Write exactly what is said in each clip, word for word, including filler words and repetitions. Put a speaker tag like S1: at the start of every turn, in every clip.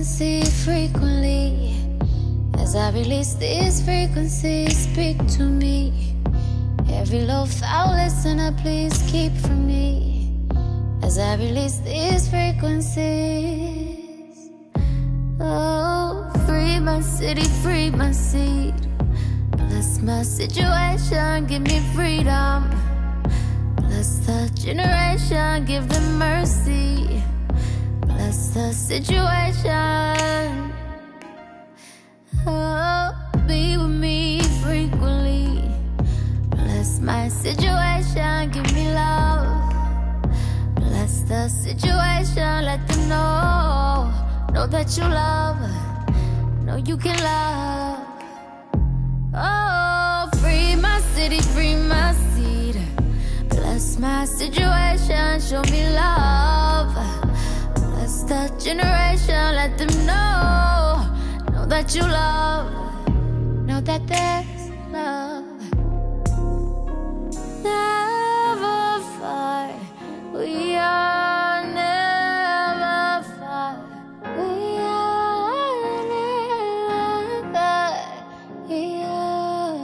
S1: frequency frequently. As I release these frequencies, speak to me. Every low foul listener, please keep from me. As I release these frequencies. Oh, free my city, free my seed. Bless my situation, give me freedom. Bless the generation, give them mercy. Bless the situation. Oh, be with me frequently. Bless my situation, give me love. Bless the situation, let them know. Know that you love, know you can love. Oh, free my city, free my seed. Bless my situation, show me love. Bless the generation, let them know. Know that you love, know that there's love. Never far, we are never far. We are never, we are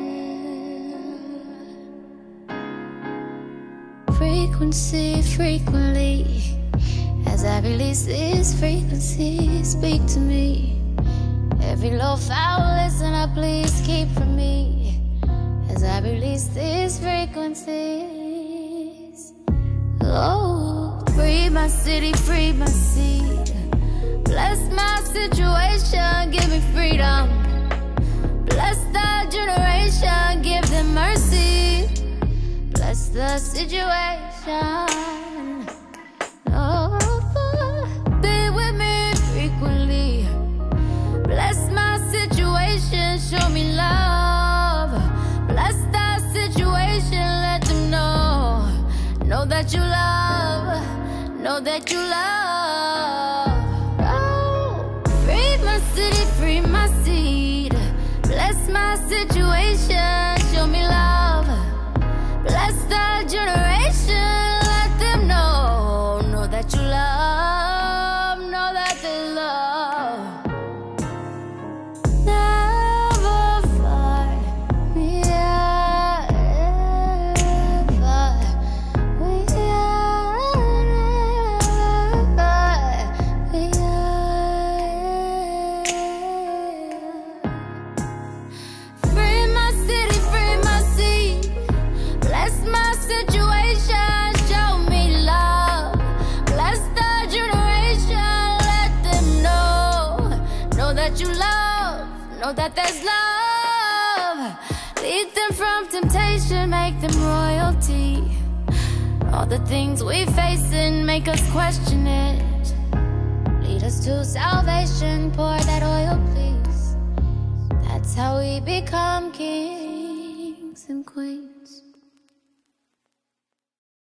S1: real. Frequency, frequently. As I release these frequencies, speak to me. Every low foul listener, please keep from me. As I release these frequencies. Oh, free my city, free my seed. Bless my situation, give me freedom. Bless the generation, give them mercy. Bless the situation. Oh, be with me frequently. Bless my situation, show me love. Bless the situation, let them know. Know that you love, know that you love. Oh, free my city, free my seed. Bless my situation, show me love. Bless the generation, let them know. Know that you love, know that they love. Never far, we are never. We are never, we are. Free my city, free my seed. Bless my situation, show me love. Bless the generation, let them know. Know that you love, know that there's love. Lead them from temptation, make them royalty. All the things we face and make us question it. Lead us to salvation, pour that oil, please. That's how we become kings and queens.